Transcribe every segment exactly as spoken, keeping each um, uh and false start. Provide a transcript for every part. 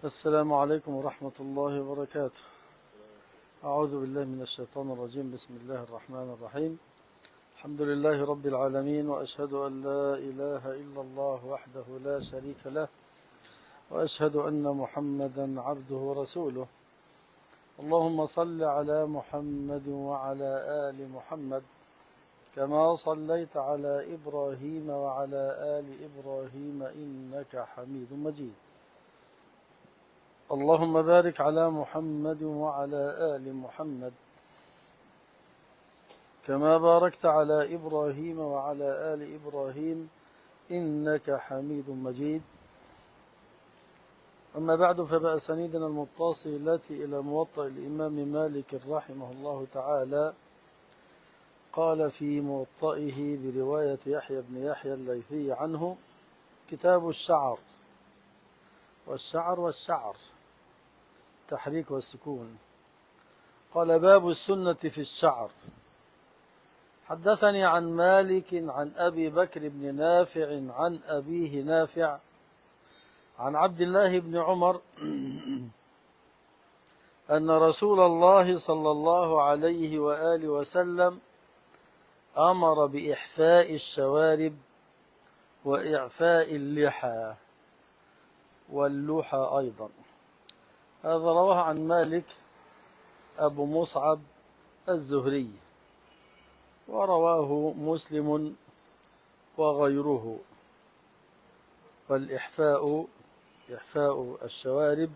السلام عليكم ورحمة الله وبركاته. أعوذ بالله من الشيطان الرجيم. بسم الله الرحمن الرحيم. الحمد لله رب العالمين، وأشهد أن لا إله إلا الله وحده لا شريك له، وأشهد أن محمدا عبده ورسوله. اللهم صل على محمد وعلى آل محمد كما صليت على إبراهيم وعلى آل إبراهيم إنك حميد مجيد. اللهم بارك على محمد وعلى آل محمد كما باركت على إبراهيم وعلى آل إبراهيم إنك حميد مجيد. أما بعد، فبأسانيدنا المتصلة إلى موطأ الإمام مالك رحمه الله تعالى قال في موطئه برواية يحيى بن يحيى الليثي عنه: كتاب الشعر، والشعر والشعر تحريك والسكون. قال: باب السنة في الشعر. حدثني عن مالك عن أبي بكر بن نافع عن أبيه نافع عن عبد الله بن عمر أن رسول الله صلى الله عليه وآله وسلم أمر بإحفاء الشوارب وإعفاء اللحى واللحى أيضا. هذا رواه عن مالك أبو مصعب الزهري، ورواه مسلم وغيره. والإحفاء إحفاء الشوارب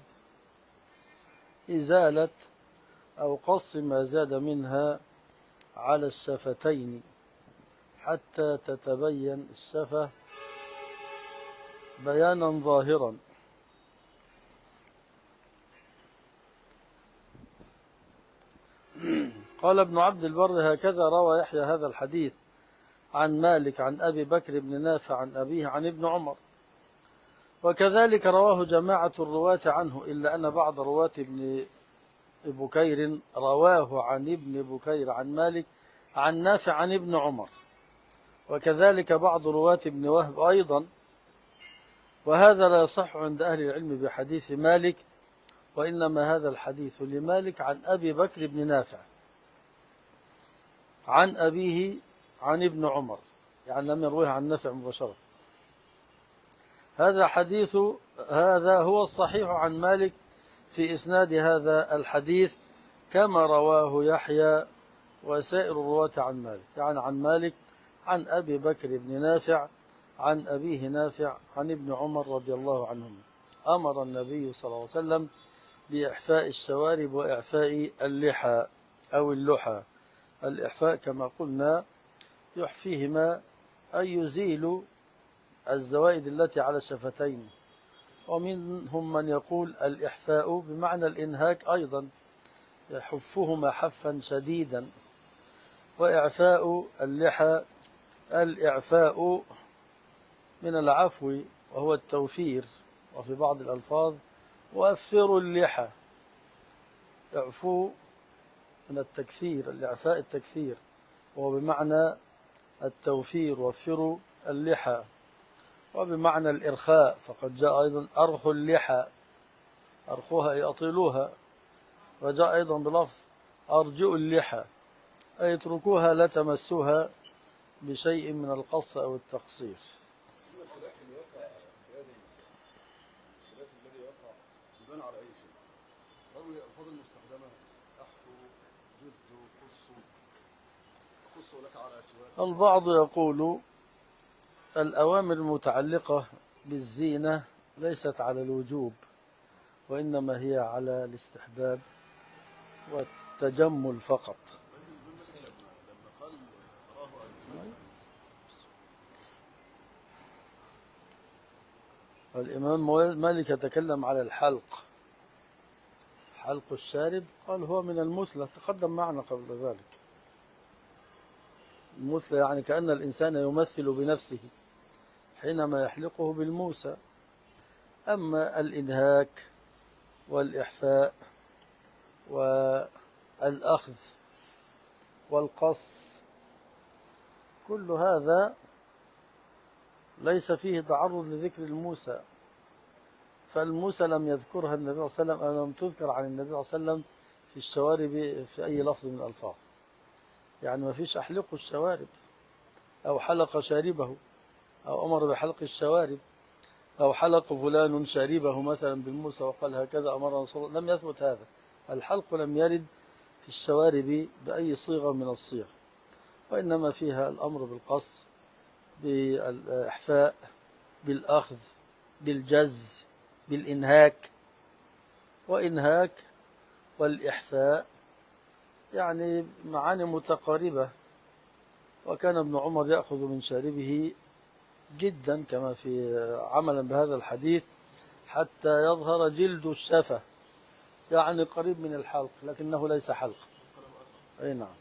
إزالة أو قص ما زاد منها على الشفتين حتى تتبين الشفة بيانا ظاهرا. قال ابن عبد البر: هكذا روى يحيى هذا الحديث عن مالك عن أبي بكر بن نافع عن أبيه عن ابن عمر، وكذلك رواه جماعة الرواة عنه، إلا أن بعض رواة ابن بكير رواه عن ابن بكير عن مالك عن نافع عن ابن عمر، وكذلك بعض رواة ابن وهب أيضا. وهذا لا يصح عند أهل العلم بحديث مالك، وإنما هذا الحديث لمالك عن أبي بكر بن نافع عن أبيه عن ابن عمر، يعني لم يرويه عن نافع مباشرة. هذا حديث هذا هو الصحيح عن مالك في إسناد هذا الحديث، كما رواه يحيى وسائر الرواة عن مالك، يعني عن مالك عن أبي بكر بن نافع عن أبيه نافع عن ابن عمر رضي الله عنهم. أمر النبي صلى الله عليه وسلم بإحفاء الشوارب وإعفاء اللحى أو اللحى. الإحفاء كما قلنا يحفيهما أي يزيل الزوائد التي على الشفتين، ومنهم من يقول الإحفاء بمعنى الإنهاك أيضا، يحفهما حفا شديدا. وإعفاء اللحى الإعفاء من العفو وهو التوفير، وفي بعض الألفاظ وأفروا اللحى، اعفو من التكثير، الإعفاء التكثير، وهو بمعنى التوفير، وفروا اللحى. وبمعنى الإرخاء، فقد جاء أيضا أرخوا اللحى، أرخوها أي أطيلوها. وجاء أيضا بلفظ أرجئوا اللحى، أي اتركوها لا تمسوها بشيء من القص أو التقصير. الخلاف اللي وقع في هذه الخلاف الذي وقع يبان على أي شيء. رغم الألفاظ المستخدمة أحفو، جز، قص، قص لك على أسواق. البعض يقول الأوامر المتعلقة بالزينة ليست على الوجوب، وإنما هي على الاستحباب والتجمل فقط. الإمام مالك يتكلم على الحلق، حلق الشارب، قال هو من المثلى، تقدم معنا قبل ذلك. المثلى يعني كأن الإنسان يمثل بنفسه حينما يحلقه بالموسى. أما الإنهاك والإحفاء والأخذ والقص كل هذا ليس فيه تعرض لذكر الموسى، فالموسى لم يذكرها النبي صلى الله عليه وسلم أو لم تذكر عن النبي صلى الله عليه وسلم في الشوارب في أي لفظ من الألفاظ. يعني ما فيش أحلق الشوارب أو حلق شاربه أو أمر بحلق الشوارب أو حلق فلان شاربه مثلا بالموسى وقال هكذا أمر رسول الله، لم يثبت هذا. الحلق لم يرد في الشوارب بأي صيغة من الصيغ، وإنما فيها الأمر بالقص، بالإحفاء، بالأخذ، بالجز، بالإنهاك. وإنهاك والإحفاء يعني معاني متقاربة. وكان ابن عمر يأخذ من شاربه جدا كما في عملا بهذا الحديث حتى يظهر جلد الشفة، يعني قريب من الحلق لكنه ليس حلق. أي نعم.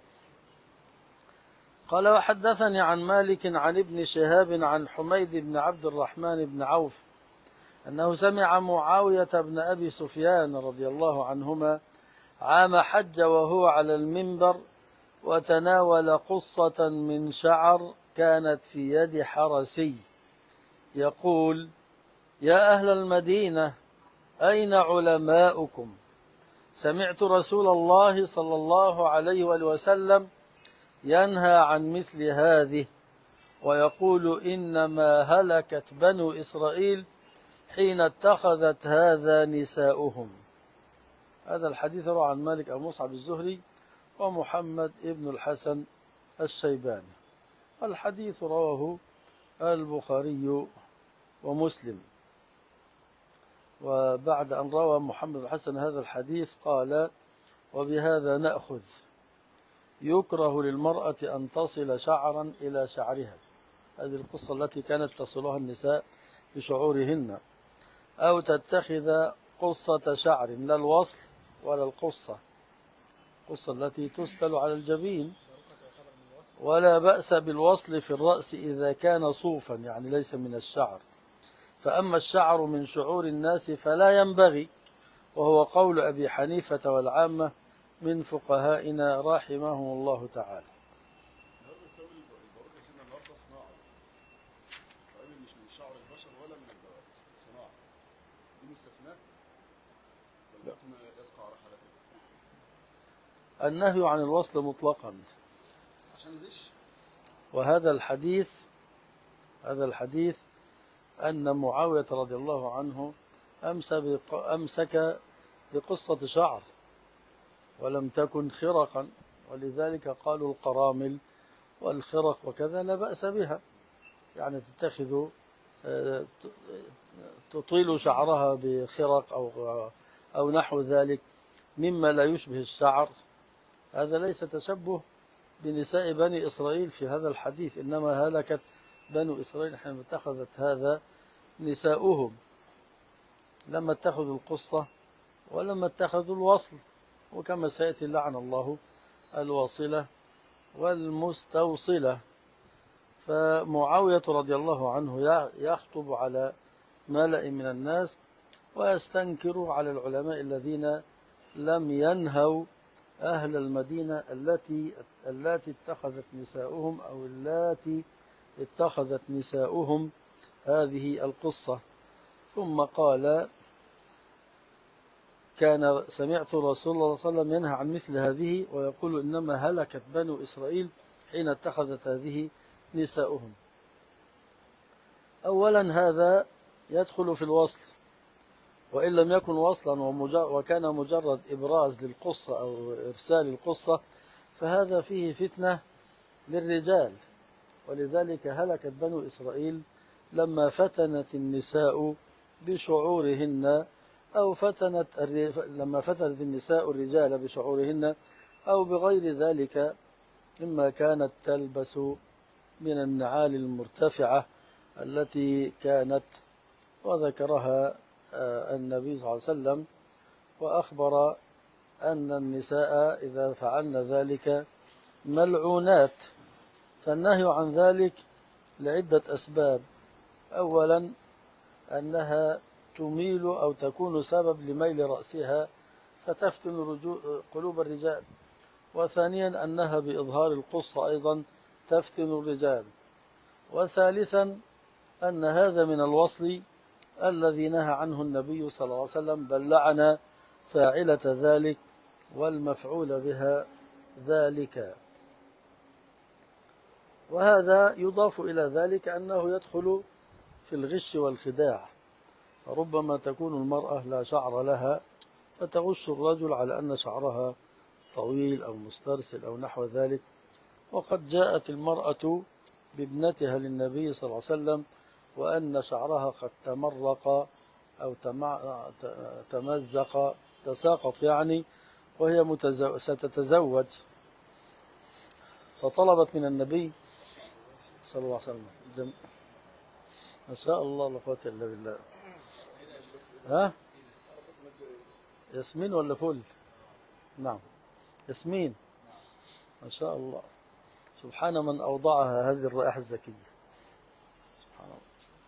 قال وحدثني عن مالك عن ابن شهاب عن حميد بن عبد الرحمن بن عوف أنه سمع معاوية بن أبي سفيان رضي الله عنهما عام حج وهو على المنبر وتناول قصة من شعر كانت في يد حرسي يقول: يا أهل المدينة أين علماؤكم؟ سمعت رسول الله صلى الله عليه وآله وسلم ينهى عن مثل هذه ويقول: إنما هلكت بنو إسرائيل حين اتخذت هذا نساؤهم. هذا الحديث روى عن مالك أبو مصعب الزهري ومحمد ابن الحسن الشيباني. الحديث رواه البخاري ومسلم. وبعد أن روى محمد بن الحسن هذا الحديث قال: وبهذا نأخذ يكره للمرأة أن تصل شعرا إلى شعرها. هذه القصة التي كانت تصلها النساء بشعورهن، أو تتخذ قصة شعر، لا الوصل ولا القصة، القصة التي تستل على الجبين. ولا بأس بالوصل في الرأس إذا كان صوفا، يعني ليس من الشعر. فأما الشعر من شعور الناس فلا ينبغي، وهو قول أبي حنيفة والعامة من فقهائنا رحمهم الله تعالى. النهي عن الوصل مطلقا. وهذا الحديث هذا الحديث أن معاوية رضي الله عنه أمسك بقصة شعر ولم تكن خرقا، ولذلك قالوا القرامل والخرق وكذا لا بأس بها، يعني تتخذ تطيل شعرها بخرق أو أو نحو ذلك مما لا يشبه الشعر. هذا ليس تشبه بنساء بني إسرائيل في هذا الحديث، إنما هلكت بنو إسرائيل حين اتخذت هذا نساؤهم، لما اتخذوا القصة ولما اتخذوا الوصل. وكما سيأتي لعن الله الواصلة والمستوصلة. فمعاوية رضي الله عنه يخطب على ملأ من الناس ويستنكر على العلماء الذين لم ينهوا أهل المدينة التي التي اتخذت نساؤهم أو التي اتخذت نساؤهم هذه القصة. ثم قال: كان سمعت رسول الله صلى الله عليه وسلم ينهى عن مثل هذه ويقول: إنما هلكت بنو إسرائيل حين اتخذت هذه نساؤهم. أولا هذا يدخل في الوصل، وإن لم يكن وصلا وكان مجرد إبراز للقصة أو إرسال القصة فهذا فيه فتنة للرجال. ولذلك هلكت بنو إسرائيل لما فتنت النساء بشعورهن أو فتنت لما فتنت النساء الرجال بشعورهن أو بغير ذلك مما كانت تلبس من النعال المرتفعة التي كانت، وذكرها النبي صلى الله عليه وسلم وأخبر أن النساء إذا فعلن ذلك ملعونات. فالنهي عن ذلك لعدة أسباب. أولا أنها تميل أو تكون سبب لميل رأسها فتفتن قلوب الرجال. وثانيا أنها بإظهار القصة أيضا تفتن الرجال. وثالثا أن هذا من الوصل الذي نهى عنه النبي صلى الله عليه وسلم، بل لعن فاعلة ذلك والمفعول بها ذلك. وهذا يضاف إلى ذلك أنه يدخل في الغش والخداع، فربما تكون المرأة لا شعر لها فتغش الرجل على أن شعرها طويل أو مسترسل أو نحو ذلك، وقد جاءت المرأة بابنتها للنبي صلى الله عليه وسلم وأن شعرها قد تمرق أو تمزق تساقط يعني، وهي متزو... ستتزوج، فطلبت من النبي صلى الله عليه وسلم جم... ما شاء الله لا قوة إلا بالله. ها ياسمين ولا فل؟ نعم ياسمين، ما شاء الله. سبحان من أوضعها هذه الرائحة الزكية، سبحان الله.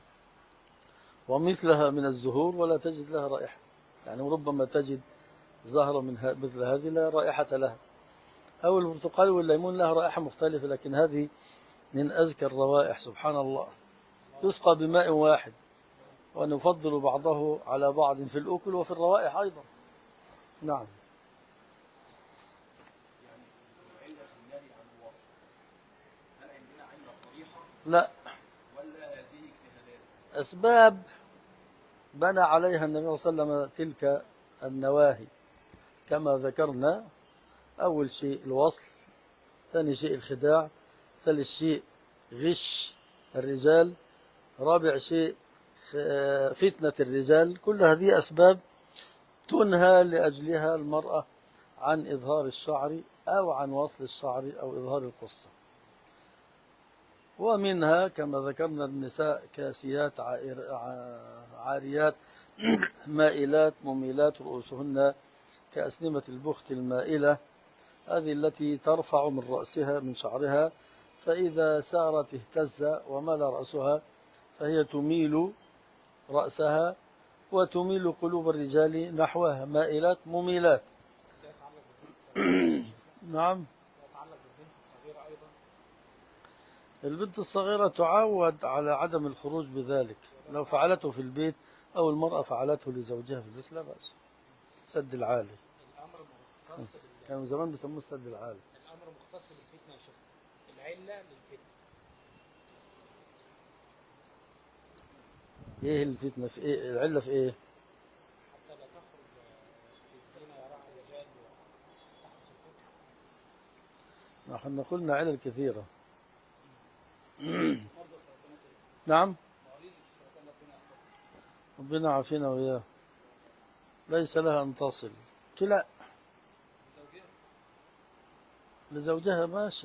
ومثلها من الزهور ولا تجد لها رائحة، يعني ربما تجد زهرة من مثل هذه لا رائحة لها، أو البرتقال والليمون لها رائحة مختلفة، لكن هذه من أزكى الروائح، سبحان الله. يسقى بماء واحد ونفضل بعضه على بعض في الأكل وفي الروائح أيضا. نعم. لا، أسباب بنى عليها النبي صلى الله عليه وسلم تلك النواهي كما ذكرنا: أول شيء الوصل، ثاني شيء الخداع، ثالث شيء غش الرجال، رابع شيء فتنة الرجال. كل هذه أسباب تنهى لأجلها المرأة عن إظهار الشعر أو عن وصل الشعر أو إظهار القصة. ومنها كما ذكرنا النساء كاسيات عاريات مائلات مميلات رؤوسهن كأسنمة البخت المائلة، هذه التي ترفع من رأسها من شعرها، فإذا سارت اهتز ومال رأسها فهي تميل رأسها وتميل قلوب الرجال نحوها، مائلات مميلات. نعم. البنت الصغيرة تعود على عدم الخروج بذلك، لو فعلته في البيت أو المرأة فعلته لزوجها في البيت لا بأس. سد العالي، كانوا زمان بيسموه السد العالي. الأمر مختص بالفتنة يا شيخ، العلة للفتنة. إيه الفتنة في إيه؟ العلة في إيه؟ حتى لا تخرج في الزنا يراها الرجال تحت الفتنة. نحن قلنا علل كثيرة. نعم. ربنا عافينا وإياه. ليس لها أن تصل كلا لزوجها ماشي.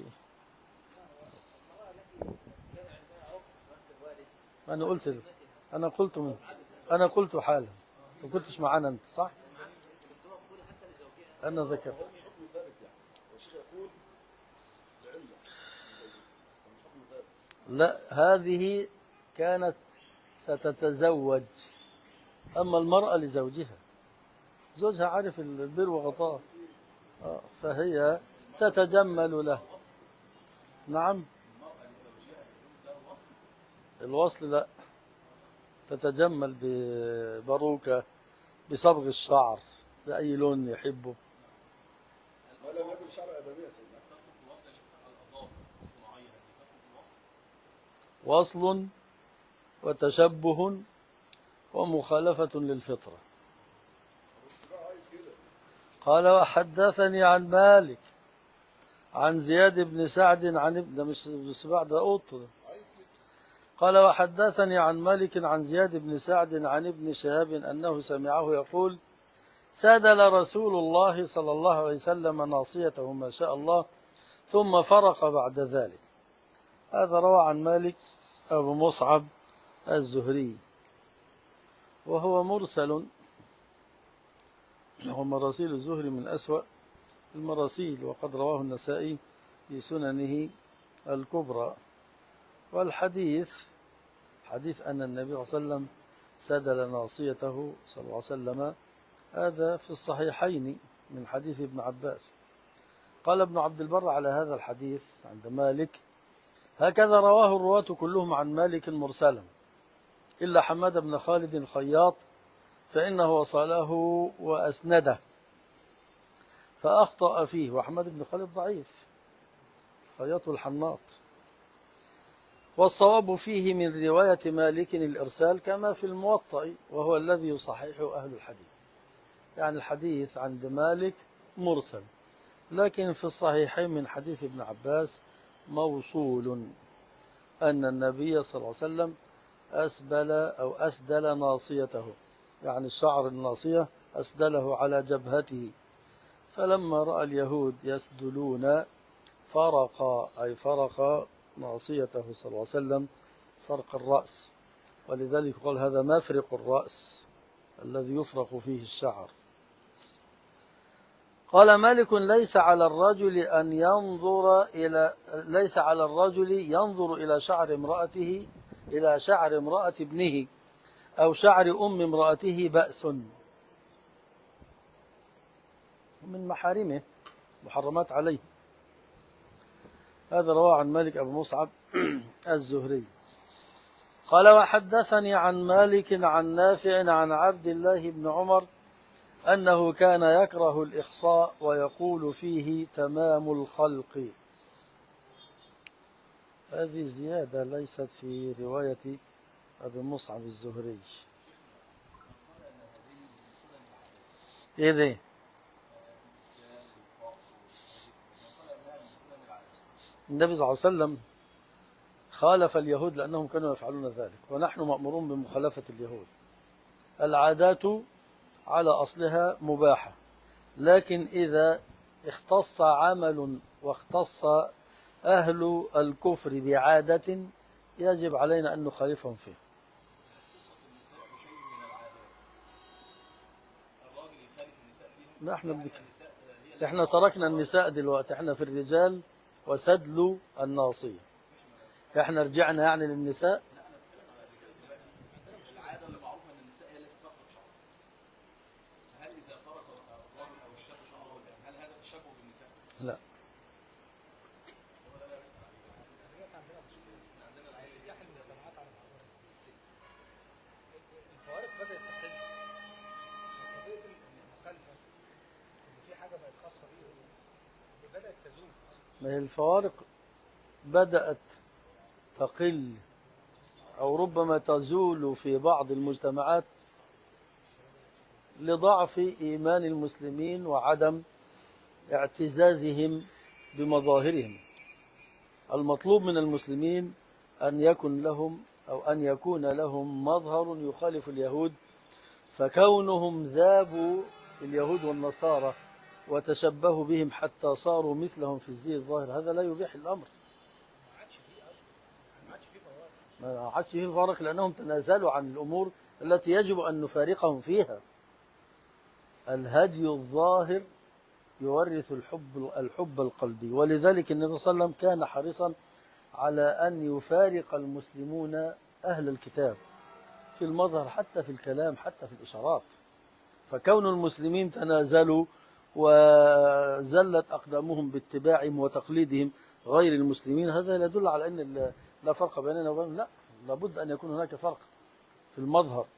أنا قلت أنا قلت من أنا قلت حالا، ما كنتش معانا أنت صح؟ أنا ذكرت. لا، هذه كانت ستتزوج، أما المرأة لزوجها، زوجها عارف البر وغطاه، فهي تتجمل له. نعم. الوصل لا، تتجمل بباروكة، بصبغ الشعر بأي لون يحبه. وصل وتشبه ومخالفة للفطرة. قال: وحدثني عن مالك عن زياد بن سعد عن ابن، ده مش بسبع ده قط. قال: وحدثني عن مالك عن زياد بن سعد عن ابن شهاب أنه سمعه يقول: سدل رسول الله صلى الله عليه وسلم ناصيته ما شاء الله ثم فرق بعد ذلك. هذا روى عن مالك أبو مصعب الزهري، وهو مرسل، وهو مراسيل الزهري من أسوأ المراسيل، وقد رواه النسائي في سننه الكبرى. والحديث حديث أن النبي صلى الله عليه وسلم سدل ناصيته صلى الله عليه وسلم، هذا في الصحيحين من حديث ابن عباس. قال ابن عبد البر على هذا الحديث عند مالك: هكذا رواه الرواة كلهم عن مالك مرسلا، إلا حماد بن خالد الخياط فإنه وصله وأسنده فأخطأ فيه، وحماد بن خالد ضعيف خياط الحناط. والصواب فيه من رواية مالك الإرسال كما في الموطأ، وهو الذي يصححه أهل الحديث. يعني الحديث عند مالك مرسل، لكن في الصحيحين من حديث ابن عباس موصول أن النبي صلى الله عليه وسلم أسبل أو أسدل ناصيته، يعني الشعر الناصية أسدله على جبهته، فلما رأى اليهود يسدلون فرق، أي فرق ناصيته صلى الله عليه وسلم فرق الرأس، ولذلك قال هذا مفرق الرأس الذي يفرق فيه الشعر. قال مالك ليس على الرجل أن ينظر إلى ليس على الرجل ينظر إلى شعر امرأته إلى شعر امرأة ابنه أو شعر أم امرأته بأس، من محارمه محرمات عليه. هذا رواه عن مالك أبو مصعب الزهري. قال وحدثني عن مالك عن نافع عن عبد الله بن عمر أنه كان يكره الإخصاء ويقول فيه تمام الخلق. هذه زيادة ليست في رواية أبي مصعب الزهري. إيه النبي صلى الله عليه وسلم خالف اليهود لأنهم كانوا يفعلون ذلك، ونحن مأمورون بمخالفة اليهود. العادات على أصلها مباحة، لكن إذا اختص عمل واختص أهل الكفر بعادة يجب علينا أن نخالفهم فيه. ما احنا بذكر. احنا تركنا النساء دلوقتي، احنا في الرجال وسدل الناصية، احنا رجعنا يعني للنساء. العادة اللي معروفة ان النساء هي التي تفرق شعرها، هل اذا فرق الرجل او الشاب شعره هل هذا تشبه بالنساء؟ لا. الفوارق بدأت تقل، قضية المخالفة إن في حاجة بقت خاصة بيه بدأت تزول. ما هي الفوارق بدأت تقل أو ربما تزول في بعض المجتمعات لضعف إيمان المسلمين وعدم اعتزازهم بمظاهرهم. المطلوب من المسلمين أن يكن لهم أو أن يكون لهم مظهر يخالف اليهود، فكونهم ذابوا اليهود والنصارى وتشبهوا بهم حتى صاروا مثلهم في الزي الظاهر، هذا لا يبيح الأمر. ما عادش فيه فرق لأنهم تنازلوا عن الأمور التي يجب أن نفارقهم فيها. الهدي الظاهر يورث الحب الحب القلبي، ولذلك النبي صلى الله عليه وسلم كان حريصا على أن يفارق المسلمون أهل الكتاب في المظهر حتى في الكلام حتى في الإشارات. فكون المسلمين تنازلوا وزلت أقدامهم باتباعهم وتقليدهم غير المسلمين، هذا يدل على أن لا فرق بيننا وبينهم. لا، لابد أن يكون هناك فرق في المظهر.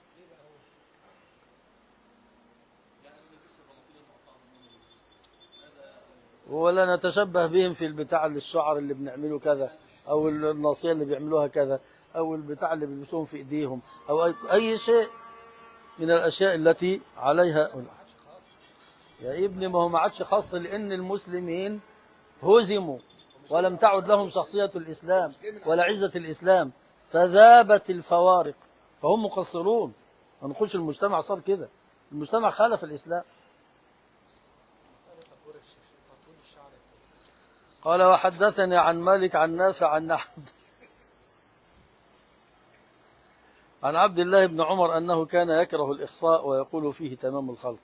ولا نتشبه بهم في البتاع اللي الشعر اللي بنعمله كذا، أو الناصية اللي بيعملوها كذا، أو البتاع اللي بيلبسوهم في إيديهم، أو أي, أي شيء من الأشياء التي عليها. يا ابني ما هو ما عادش خاص، لأن المسلمين هزموا ولم تعد لهم شخصية الإسلام ولا عزة الإسلام، فذابت الفوارق فهم مقصرون. ونخش المجتمع صار كده، المجتمع خالف الإسلام. قال وحدثني عن مالك عن نافع عن عبد عن عبد الله بن عمر أنه كان يكره الإخصاء ويقول فيه تمام الخلق.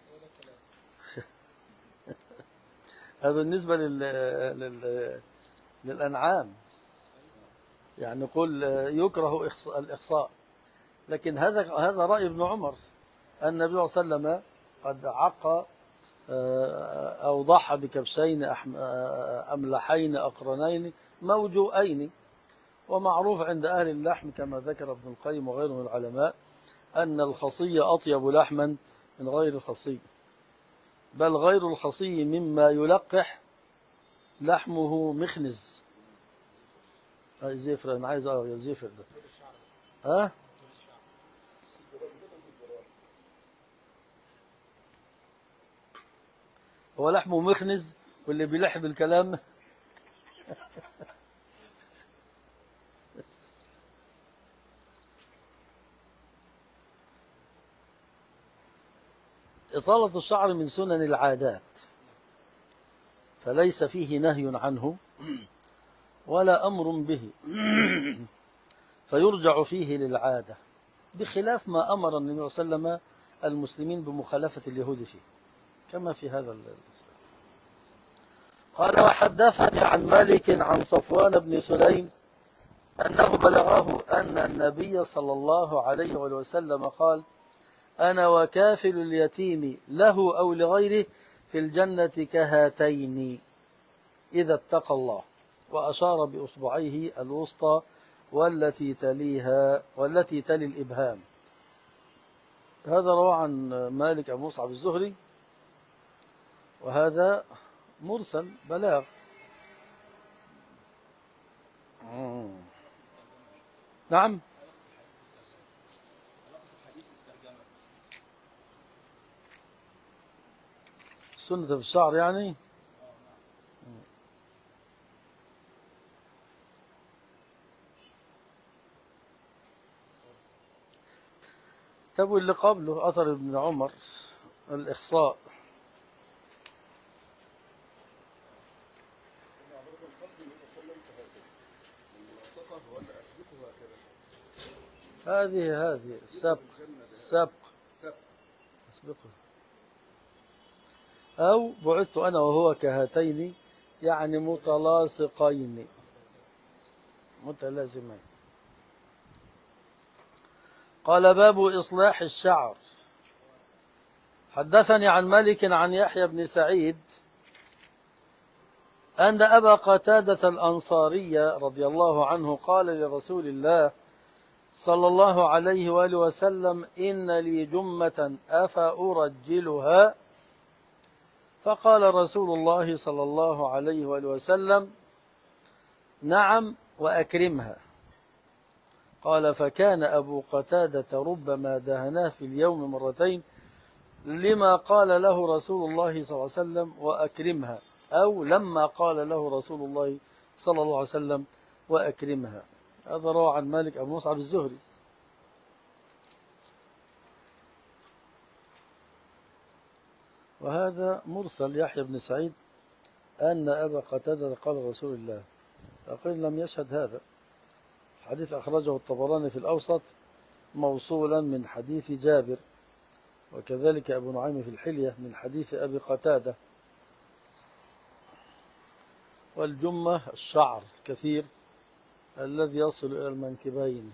هذا بالنسبة لل... لل... للأنعام، يعني نقول يكره الإخصاء، لكن هذا هذا رأي ابن عمر. النبي صلى الله عليه وسلم قد عق أو ضحى بكبشين أملحين أقرنين موجوئين، ومعروف عند أهل اللحم كما ذكر ابن القيم وغيره من العلماء أن الخصي أطيب لحما من غير الخصي، بل غير الخصي مما يلقح لحمه مخنز. هاي زفر، أنا عايز أقرأ زفر ده. ها؟ هو لحمه مخنز واللي بيلح بالكلام إطالة الشعر من سنن العادات، فليس فيه نهي عنه ولا أمر به فيرجع فيه للعادة، بخلاف ما أمر النبي صلى الله عليه وسلم المسلمين بمخالفة اليهود فيه كما في هذا الإسلام. قال وحدثني عن مالك عن صفوان بن سليم أنه بلغه أن النبي صلى الله عليه وسلم قال أنا وكافل اليتيم له أو لغيره في الجنة كهاتين إذا اتقى الله، وأشار بأصبعيه الوسطى والتي تليها والتي تلي الإبهام. هذا روى عن مالك أبو مصعب الزهري، وهذا مرسل بلاغ. نعم سنة في الشعر يعني. طب واللي قبله أثر ابن عمر الإخصاء. هذه هذه سبق سبق سبقه. أو بعثت أنا وهو كهاتين يعني متلاصقين متلازمين. قال باب إصلاح الشعر. حدثني عن مالك عن يحيى بن سعيد أن أبا قتادة الأنصاري رضي الله عنه قال لرسول الله صلى الله عليه وآله وسلم إن لي جمة أفأرجلها؟ فقال رسول الله صلى الله عليه وآله وسلم نعم وأكرمها. قال فكان أبو قتادة ربما دهناه في اليوم مرتين لما قال له رسول الله صلى الله عليه وسلم وأكرمها، أو لما قال له رسول الله صلى الله عليه وسلم وأكرمها. هذا روى عن مالك أبو مصعب الزهري. وهذا مرسل يحيى بن سعيد أن أبا قتادة قال رسول الله، فقيل لم يشهد هذا. حديث أخرجه الطبراني في الأوسط موصولا من حديث جابر، وكذلك أبو نعيم في الحلية من حديث أبي قتادة. والجمة الشعر كثير الذي يصل إلى المنكبين،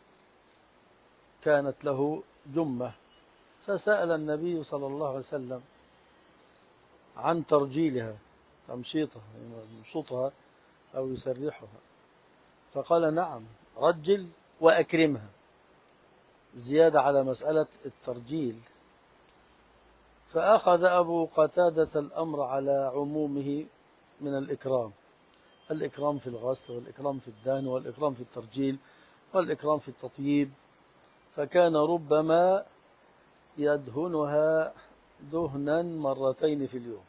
كانت له جمة، فسأل النبي صلى الله عليه وسلم عن ترجيلها، تمشيطها يمشطها أو يسرحها، فقال نعم رجل وأكرمها، زيادة على مسألة الترجيل. فأخذ أبو قتادة الأمر على عمومه من الإكرام، الإكرام في الغسل والإكرام في الدهن والإكرام في الترجيل والإكرام في التطييب، فكان ربما يدهنها دهنا مرتين في اليوم.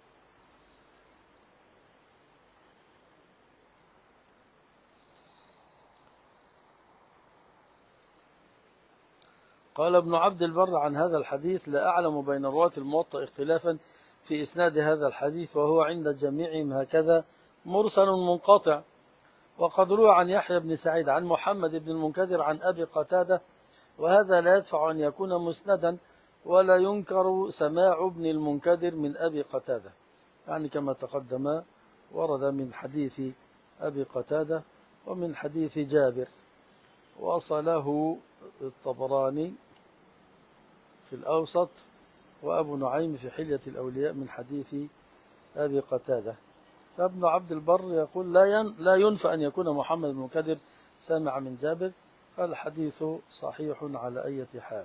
قال ابن عبد البر عن هذا الحديث لا أعلم بين رواة الموطأ اختلافا في إسناد هذا الحديث، وهو عند جميعهم هكذا مرسل منقطع. وقد روى عن يحيى بن سعيد عن محمد بن المنكدر عن أبي قتادة، وهذا لا يدفع أن يكون مسندا، ولا ينكر سماع ابن المنكدر من أبي قتادة، يعني كما تقدم ورد من حديث أبي قتادة ومن حديث جابر، وصله الطبراني في الأوسط وأبو نعيم في حلية الأولياء من حديث أبي قتادة. فابن عبد البر يقول لا ين لا ينفى أن يكون محمد بن كدر سامع من جابر، فالحديث صحيح على أي حال.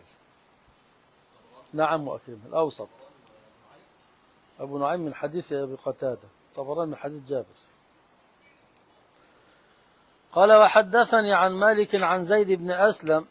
نعم وأكرم الأوسط أبو نعيم من حديث أبي قتادة، طبراني من حديث جابر. قال وحدثني عن مالك عن زيد بن أسلم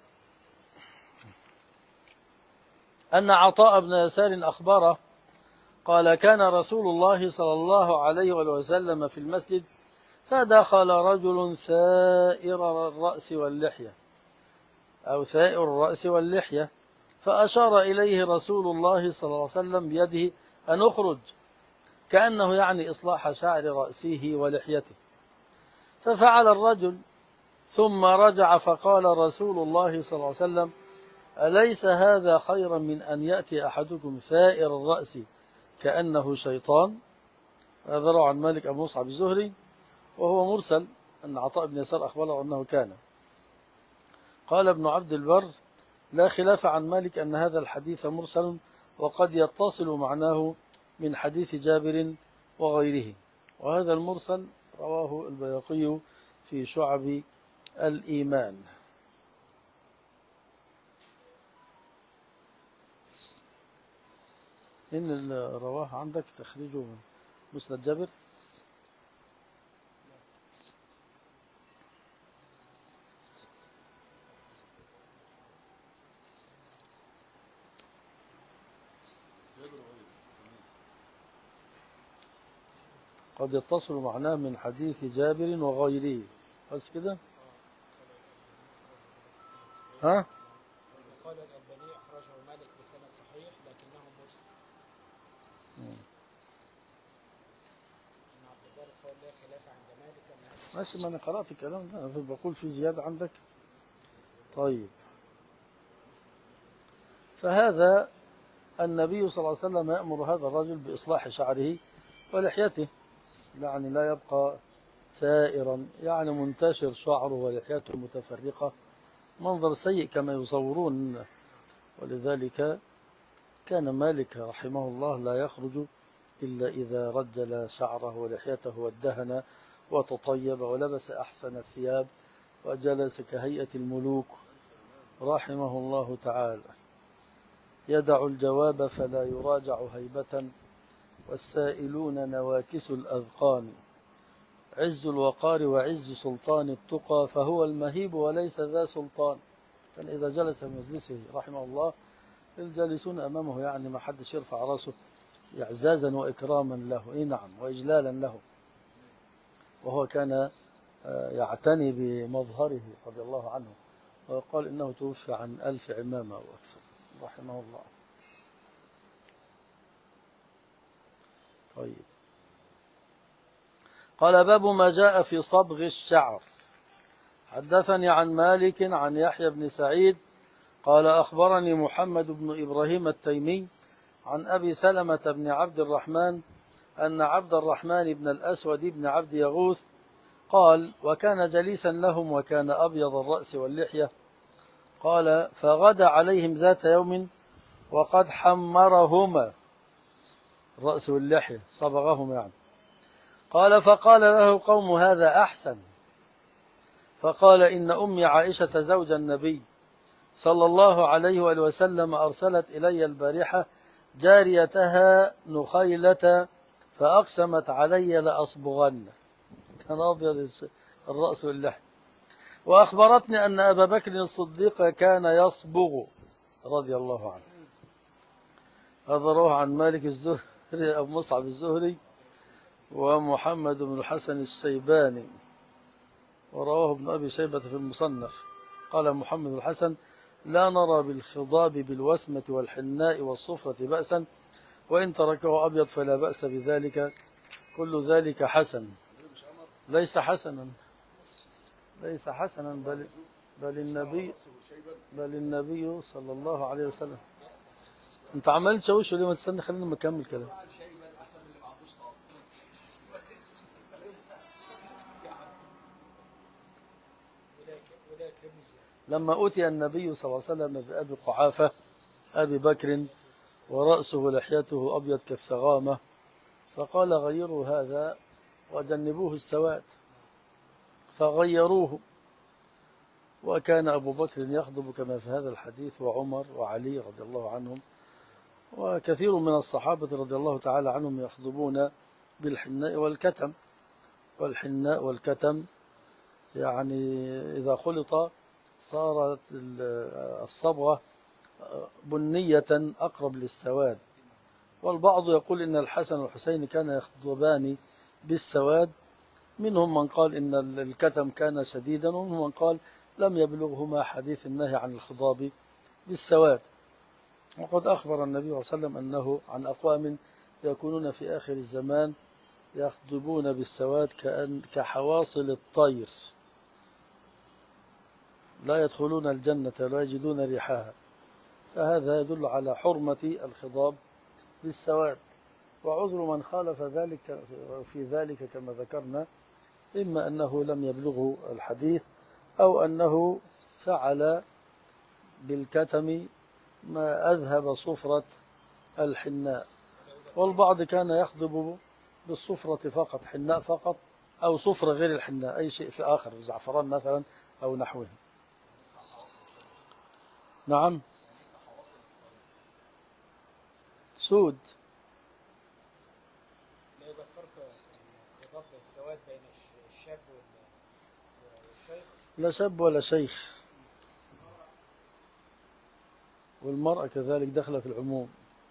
أن عطاء بن يسار أخبره قال كان رسول الله صلى الله عليه وسلم في المسجد فدخل رجل ثائر الرأس واللحية أو ثائر الرأس واللحية فأشار إليه رسول الله صلى الله عليه وسلم بيده أن أخرج، كأنه يعني إصلاح شعر رأسه ولحيته. ففعل الرجل ثم رجع فقال رسول الله صلى الله عليه وسلم أليس هذا خيرا من أن يأتي أحدكم ثائر الرأس كأنه شيطان؟ هذا روى عن مالك أبو مصعب الزهري وهو مرسل، أن عطاء بن يسار أخبره أنه كان. قال ابن عبد البر لا خلاف عن مالك أن هذا الحديث مرسل وقد يتصل معناه من حديث جابر وغيره، وهذا المرسل رواه البيهقي في شعب الإيمان. إن اللي رواه عندك تخريجه من مسند جابر؟ قد يتصل معناه من حديث جابر وغيره، بس كده. ها؟ قال الألباني أخرجه مالك بسند صحيح لكنه مرسل. ابن عبد البر قال لا خلاف عند مالك. ماشي، ما أنا قرأت الكلام ده، أنا بقول في زيادة عندك. طيب، فهذا النبي صلى الله عليه وسلم يأمر هذا الرجل بإصلاح شعره ولحيته، يعني لا يبقى ثائرا، يعني منتشر شعره ولحيته متفرقة، منظر سيء كما يصورون. ولذلك كان مالك رحمه الله لا يخرج إلا إذا رجل شعره ولحيته وادهن وتطيب ولبس أحسن الثياب وجلس كهيئة الملوك رحمه الله تعالى، يدع الجواب فلا يراجع هيبة، والسائلون نواكس الأذقان، عز الوقار وعز سلطان التقى، فهو المهيب وليس ذا سلطان. كان إذا جلس في مجلسه رحمه الله الجالسون أمامه يعني ما حدش يرفع راسه إعزازا وإكراما له، إيه نعم، وإجلالا له، وهو كان يعتني بمظهره رضي الله عنه، وقال إنه توفي عن ألف عمامة وأكثر رحمه الله. طيب، قال باب ما جاء في صبغ الشعر. حدثني عن مالك عن يحيى بن سعيد قال أخبرني محمد بن إبراهيم التيمي عن أبي سلمة بن عبد الرحمن أن عبد الرحمن بن الأسود بن عبد يغوث قال وكان جليسا لهم وكان أبيض الرأس واللحية، قال فغدا عليهم ذات يوم وقد حمرهما الرأس واللحية، صبغهما يعني. قال فقال له قوم هذا أحسن، فقال إن أمي عائشة زوج النبي صلى الله عليه وآله وسلم أرسلت إلي البارحة جاريتها نخيلة فأقسمت علي لأصبغن، كان أبيض الرأس واللحية، وأخبرتني أن أبا بكر الصديق كان يصبغ رضي الله عنه. هذا رواه عن مالك الزهري أبو مصعب الزهري ومحمد بن الحسن الشيباني، ورواه ابن أبي شيبة في المصنف. قال محمد بن الحسن لا نرى بالخضاب بالوسمة والحناء والصفرة بأسا، وإن تركه أبيض فلا بأس بذلك، كل ذلك حسن. ليس حسنا ليس حسنا بل, بل النبي بل النبي صلى الله عليه وسلم. انت عمال تشوش ليه؟ ما تستنى خلينا نكمل كلام. لما أوتي النبي صلى الله عليه وسلم بأبي قحافة أبي بكر ورأسه ولحيته أبيض كالثغامة، فقال غيروا هذا وجنبوه السواد فغيروه. وكان أبو بكر يخطب كما في هذا الحديث، وعمر وعلي رضي الله عنهم، وكثير من الصحابة رضي الله تعالى عنهم يخطبون بالحناء والكتم. والحناء والكتم يعني إذا خلط صارت الصبغة بنية أقرب للسواد. والبعض يقول إن الحسن والحسين كان يخطبان بالسواد، منهم من قال إن الكتم كان شديدا، ومنهم من قال لم يبلغهما حديث النهي عن الخضاب بالسواد. وقد أخبر النبي صلى الله عليه وسلم أنه عن أقوام يكونون في آخر الزمان يخضبون بالسواد كأن كحواصل الطير، لا يدخلون الجنة ولا يجدون ريحها. فهذا يدل على حرمة الخضاب بالسواد. وعذر من خالف ذلك في ذلك كما ذكرنا، إما أنه لم يبلغه الحديث، أو أنه فعل بالكتم ما أذهب صفرة الحناء. والبعض كان يخضب بالصفرة فقط، حناء فقط، أو صفرة غير الحناء، أي شيء في آخر، زعفران مثلا أو نحوه. نعم، سود. لا يذكرك خضاب السواد بين الشاب والشيخ؟ لا شاب ولا شيخ، والمرأة كذلك دخل في العموم.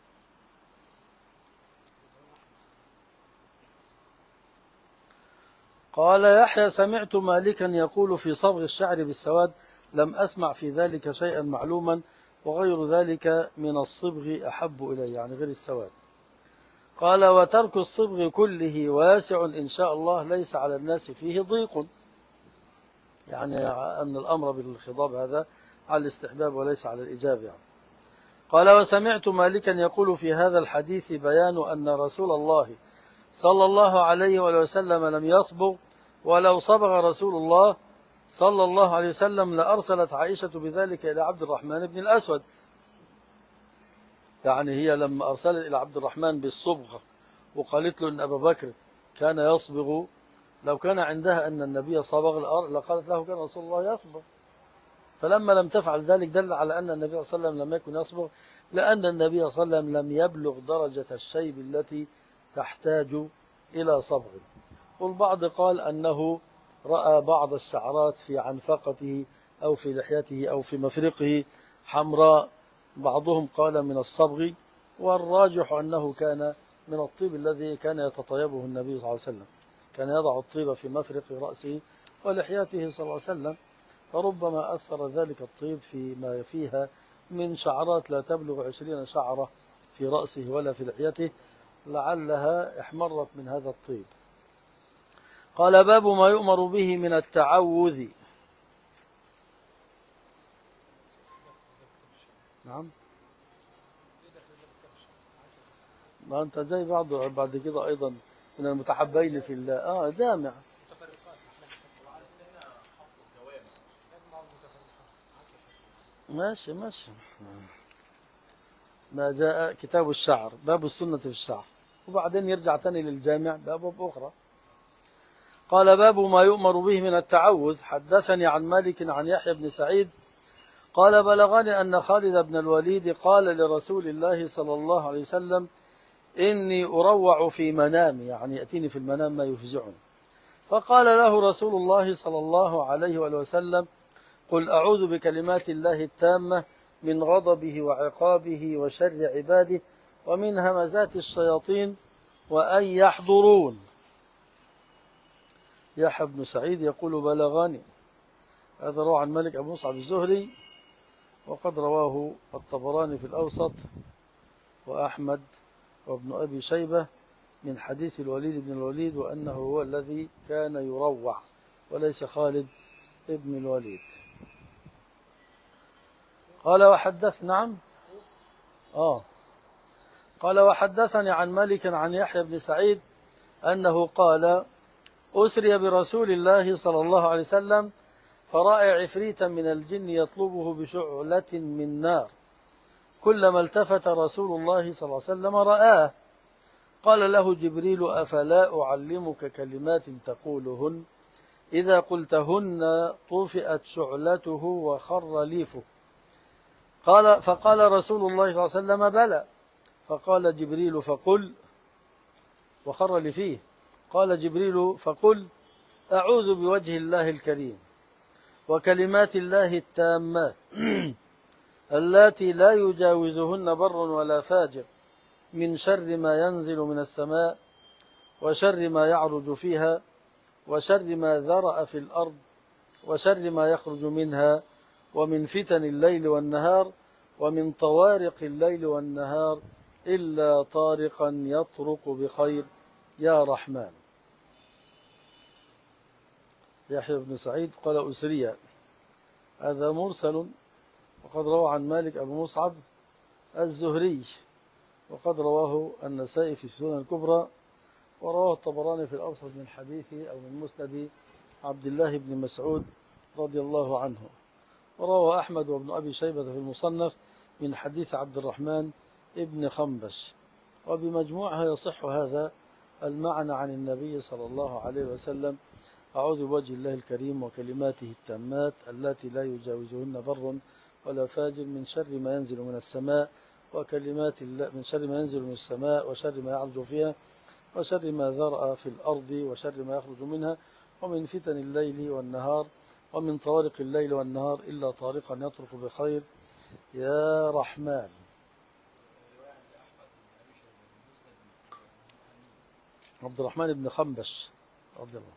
قال يحيى سمعت مالكا يقول في صبغ الشعر بالسواد، لم أسمع في ذلك شيئا معلوما، وغير ذلك من الصبغ أحب إلي، يعني غير السواد. قال وترك الصبغ كله واسع إن شاء الله، ليس على الناس فيه ضيق، يعني أن الأمر بالخضاب هذا على الاستحباب وليس على الإجابة يعني. قال وسمعت مالكا يقول في هذا الحديث بيان أن رسول الله صلى الله عليه وسلم لم يصبغ، ولو صبغ رسول الله صلى الله عليه وسلم لأرسلت عائشة بذلك إلى عبد الرحمن بن الأسود. يعني هي لما أرسلت إلى عبد الرحمن بالصبغ وقالت له أن أبا بكر كان يصبغ، لو كان عندها أن النبي صبغ الأرض لقالت له كان رسول الله يصبغ. فلما لم تفعل ذلك دل على أن النبي صلى الله عليه وسلم لم يكن يصبغ، لأن النبي صلى الله عليه وسلم لم يبلغ درجة الشيب التي تحتاج إلى صبغ. والبعض قال أنه رأى بعض الشعرات في عنفقته أو في لحيته أو في مفرقه حمراء، بعضهم قال من الصبغ، والراجح أنه كان من الطيب الذي كان يتطيبه النبي صلى الله عليه وسلم، كان يضع الطيب في مفرق رأسه ولحيته صلى الله عليه وسلم، فربما أثر ذلك الطيب فيما فيها من شعرات لا تبلغ عشرين شعرة في رأسه ولا في لحيته، لعلها احمرت من هذا الطيب. قال باب ما يؤمر به من التعوذ. نعم، ما أنت جاي بعد بعد كده أيضا من المتحبين في الله. آه جامع. ماشي ماشي. ما جاء كتاب الشعر، باب السنة في الشعر، وبعدين يرجع تاني للجامع باب أخرى. قال باب ما يؤمر به من التعوذ. حدثني عن مالك عن يحيى بن سعيد قال بلغني أن خالد بن الوليد قال لرسول الله صلى الله عليه وسلم إني أروع في منامي، يعني يأتيني في المنام ما يفزعني. فقال له رسول الله صلى الله عليه وسلم قل أعوذ بكلمات الله التامة من غضبه وعقابه وشر عباده ومن همزات الشياطين وأن يحضرون. يحيى بن سعيد يقول بلغني، هذا روى عن مالك أبو مصعب الزهري، وقد رواه الطبراني في الأوسط وأحمد وابن أبي شيبة من حديث الوليد بن الوليد، وأنه هو الذي كان يروع وليس خالد ابن الوليد. قال وحدث نعم آه قال وحدثني عن مالك عن يحيى بن سعيد أنه قال أسري برسول الله صلى الله عليه وسلم فرأى عفريتا من الجن يطلبه بشعلة من نار، كلما التفت رسول الله صلى الله عليه وسلم رآه، قال له جبريل أفلا أعلمك كلمات تقولهن إذا قلتهن طفئت شعلته وخر ليفه. قال فقال رسول الله صلى الله عليه وسلم بلى. فقال جبريل فقل وخر لفيه. قال جبريل فقل أعوذ بوجه الله الكريم وكلمات الله التامات اللاتي لا يجاوزهن بر ولا فاجر من شر ما ينزل من السماء وشر ما يعرج فيها وشر ما ذرأ في الأرض وشر ما يخرج منها ومن فتن الليل والنهار ومن طوارق الليل والنهار إلا طارقا يطرق بخير يا رحمن. يحيى بن سعيد قال أسرية، هذا مرسل، وقد روى عن مالك أبو مصعب الزهري، وقد رواه النسائي في السنن الكبرى، ورواه الطبراني في الأوسط من حديث أو من مسند عبد الله بن مسعود رضي الله عنه، ورواه أحمد وابن أبي شيبة في المصنف من حديث عبد الرحمن ابن خنبش. وبمجموعها يصح هذا المعنى عن النبي صلى الله عليه وسلم: أعوذ بوجه الله الكريم وكلماته التامات التي لا يجاوزهن بر ولا فاجر من شر ما ينزل من السماء وكلمات الله من شر ما ينزل من السماء وشر ما يعرج فيها وشر ما ذرأ في الأرض وشر ما يخرج منها ومن فتن الليل والنهار ومن طوارق الليل والنهار إلا طارقا يطرق بخير يا رحمن. عبد الرحمن بن خنبش رضي الله.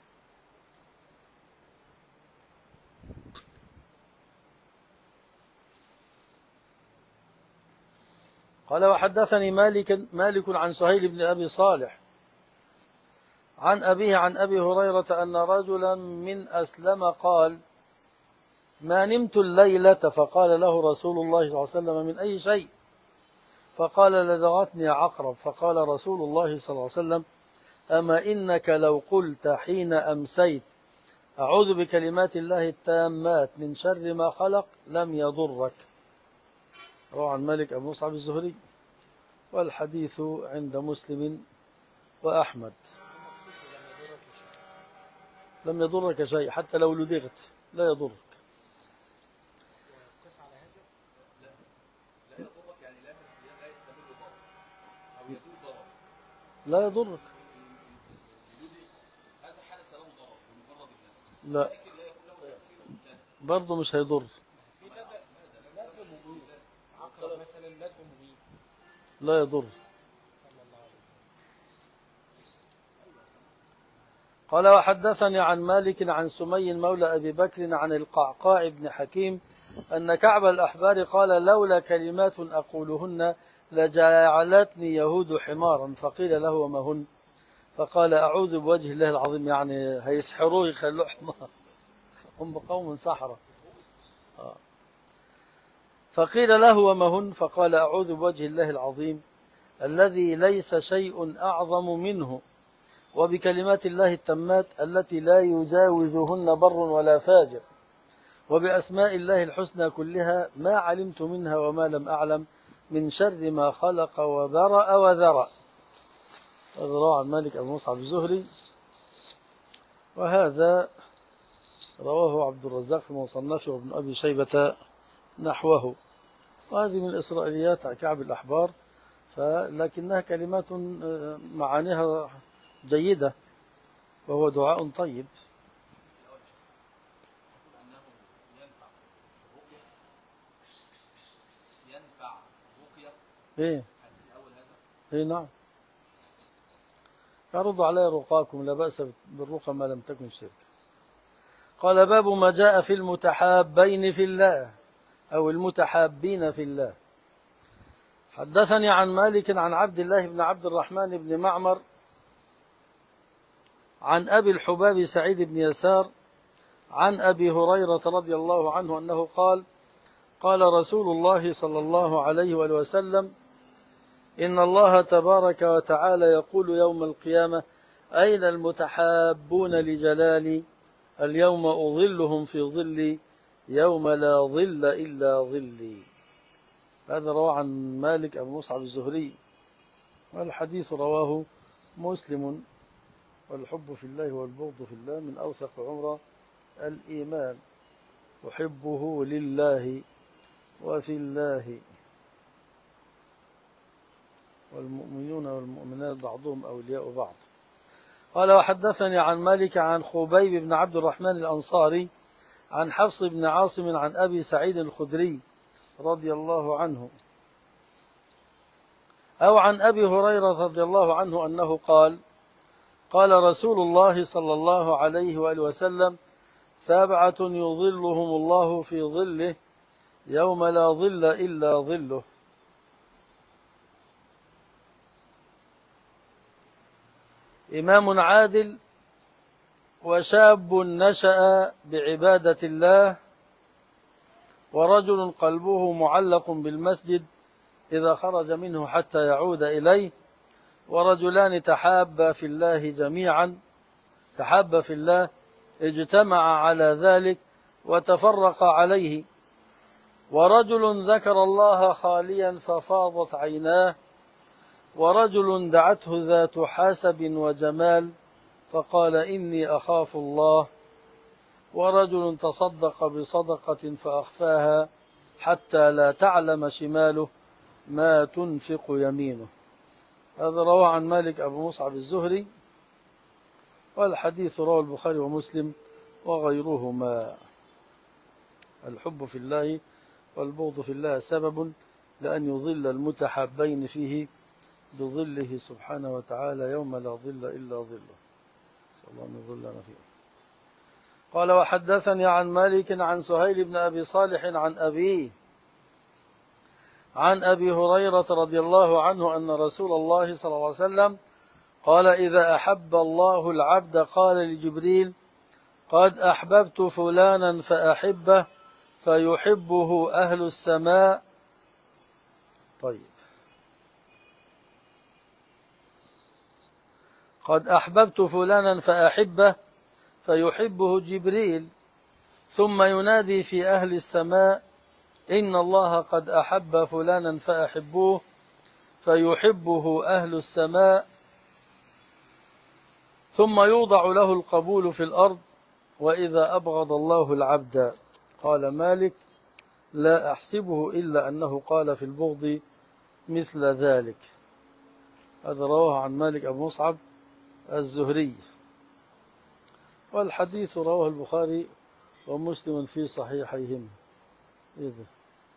قال وحدثني مالك مالك عن سهيل بن أبي صالح عن أبيه عن أبي هريرة أن رجلا من أسلم قال: ما نمت الليلة، فقال له رسول الله صلى الله عليه وسلم: من أي شيء؟ فقال: لدغتني عقرب. فقال رسول الله صلى الله عليه وسلم: أما إنك لو قلت حين أمسيت أعوذ بكلمات الله التامات من شر ما خلق لم يضرك. رواه عن مالك أبو مصعب الزهري، والحديث عند مسلم وأحمد. لم يضرك شيء، حتى لو لدغت لا يضرك. لا يضرك. لا برضه مش هيضر. لا يضر. قال وحدثني عن مالك عن سمي مولى أبي بكر عن القعقاع بن حكيم أن كعب الأحبار قال: لولا كلمات أقولهن لجعلتني يهود حمارا. فقيل له: وما هن؟ فقال: أعوذ بوجه الله العظيم، يعني هيسحروه يخلوه حمار، هم قوم سحرة. آه. فقيل له: وما هن؟ فقال: أعوذ بوجه الله العظيم الذي ليس شيء أعظم منه وبكلمات الله التامات التي لا يجاوزهن بر ولا فاجر وبأسماء الله الحسنى كلها ما علمت منها وما لم أعلم من شر ما خلق وبرأ وذرأ. هذا رواه عن مالك أبو مصعب الزهري، وهذا رواه عبد الرزاق في مصنفه وابن أبي شيبة نحوه. وهذه من الإسرائيليات كعب الأحبار، لكنها كلمات معانيها جيدة، وهو دعاء طيب. ايه ايه نعم، يعرض علي رقاكم لا بأس بالرقى ما لم تكن شرك. قال: باب ما جاء في المتحابين في الله أو المتحابين في الله. حدثني عن مالك عن عبد الله بن عبد الرحمن بن معمر عن أبي الحباب سعيد بن يسار عن أبي هريرة رضي الله عنه أنه قال: قال رسول الله صلى الله عليه وآله وسلم: إن الله تبارك وتعالى يقول يوم القيامة: أين المتحابون لجلالي؟ اليوم أظلهم في ظلي يوم لا ظل إلا ظلي. هذا رواه عن مالك أبو مصعب الزهري. والحديث رواه مسلم. والحب في الله والبغض في الله من أوثق عمر الإيمان. أحبه لله وفي الله، والمؤمنون والمؤمنات بعضهم أولياء بعض. قال وحدثني عن مالك عن خبيب بن عبد الرحمن الأنصاري عن حفص بن عاصم عن أبي سعيد الخدري رضي الله عنه أو عن أبي هريرة رضي الله عنه أنه قال قال رسول الله صلى الله عليه وآله وسلم سبعة يظلهم الله في ظله يوم لا ظل إلا ظله: إمام عادل، وشاب نشأ بعبادة الله، ورجل قلبه معلق بالمسجد إذا خرج منه حتى يعود إليه، ورجلان تحابا في الله جميعا تحابا في الله اجتمع على ذلك وتفرق عليه، ورجل ذكر الله خاليا ففاضت عيناه، ورجل دعته ذات حسب وجمال فقال إني أخاف الله، ورجل تصدق بصدقة فأخفاها حتى لا تعلم شماله ما تنفق يمينه. هذا رواه عن مالك أبو مصعب الزهري، والحديث رواه البخاري ومسلم وغيرهما. الحب في الله والبغض في الله سبب لأن يظل المتحابين فيه بظله سبحانه وتعالى يوم لا ظل إلا ظله. صلى الله أن يظلنا فيه. قال وحدثني عن مالك عن سهيل بن أبي صالح عن أبيه عن أبي هريرة رضي الله عنه أن رسول الله صلى الله عليه وسلم قال إذا أحب الله العبد قال لجبريل قد أحببت فلانا فأحبه فيحبه أهل السماء. طيب، قد أحببت فلانا فأحبه فيحبه جبريل، ثم ينادي في أهل السماء إن الله قد أحب فلانا فأحبوه فيحبه أهل السماء، ثم يوضع له القبول في الأرض وإذا أبغض الله العبد. قال مالك لا أحسبه إلا أنه قال في البغض مثل ذلك. هذا رواه عن مالك أبو مصعب الزهري، والحديث رواه البخاري ومسلم في صحيحيهم. إذا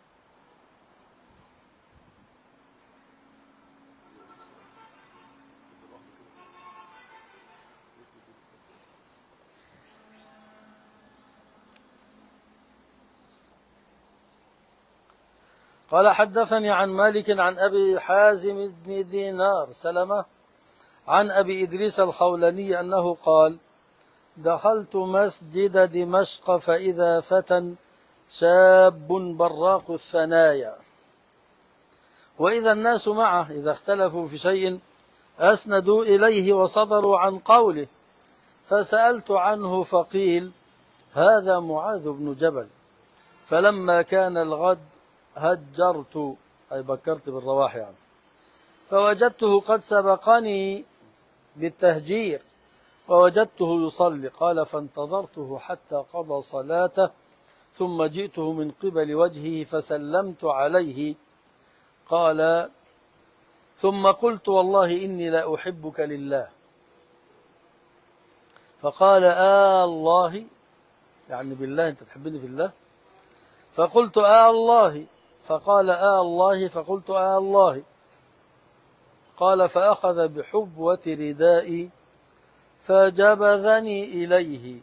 قال حدثني عن مالك عن أبي حازم بن دينار سلمة عن أبي إدريس الخولاني أنه قال دخلت مسجد دمشق فإذا فتى شاب براق الثنايا، وإذا الناس معه إذا اختلفوا في شيء أسندوا إليه وصدروا عن قوله، فسألت عنه فقيل هذا معاذ بن جبل، فلما كان الغد هجرت أي بكرت بالرواح يعني، فوجدته قد سبقني بالتهجير ووجدته يصلي. قال فانتظرته حتى قضى صلاته ثم جئته من قبل وجهه فسلمت عليه. قال ثم قلت والله إني لا أحبك لله، فقال آه الله، يعني بالله أنت تحبني في الله؟ فقلت آه الله، فقال آه الله، فقلت آه الله. قال فأخذ بحبوة ردائي فجبذني إليه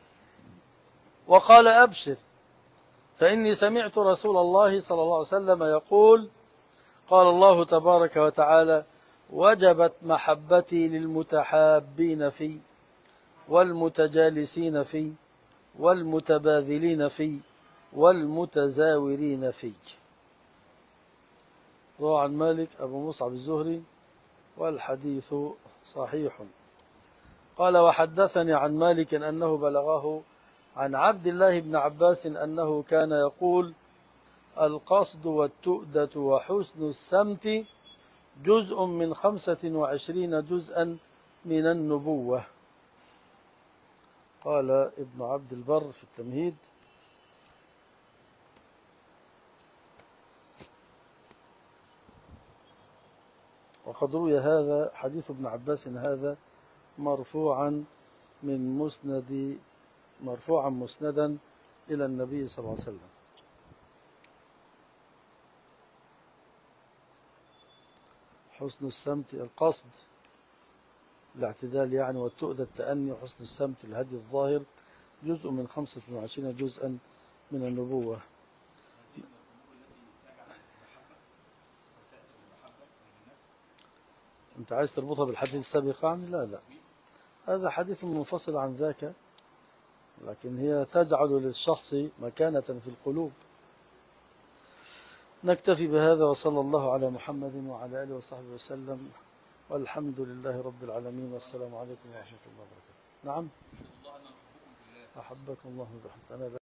وقال أبشر فإني سمعت رسول الله صلى الله عليه وسلم يقول قال الله تبارك وتعالى وجبت محبتي للمتحابين في والمتجالسين في والمتباذلين في والمتزاورين في. روى عن مالك أبو مصعب الزهري، والحديث صحيح. قال وحدثني عن مالك أنه بلغه عن عبد الله بن عباس أنه كان يقول القصد والتؤدة وحسن السمت جزء من خمسة وعشرين جزءا من النبوة. قال ابن عبد البر في التمهيد: وقد روي هذا حديث ابن عباس هذا مرفوعا من مسند مرفوعا مسندا إلى النبي صلى الله عليه وسلم. حسن السمت القصد الاعتدال يعني، والتؤدى التأني، وحسن السمت الهدي الظاهر، جزء من خمسة وعشرين جزءا من النبوة. أنت عايز تربطها بالحديث السابق عني؟ لا لا، هذا حديث منفصل عن ذاك، لكن هي تجعل للشخص مكانة في القلوب. نكتفي بهذا، وصلى الله على محمد وعلى آله وصحبه وسلم، والحمد لله رب العالمين، والسلام عليكم ورحمة الله وبركاته. نعم، أحبكم الله. أنا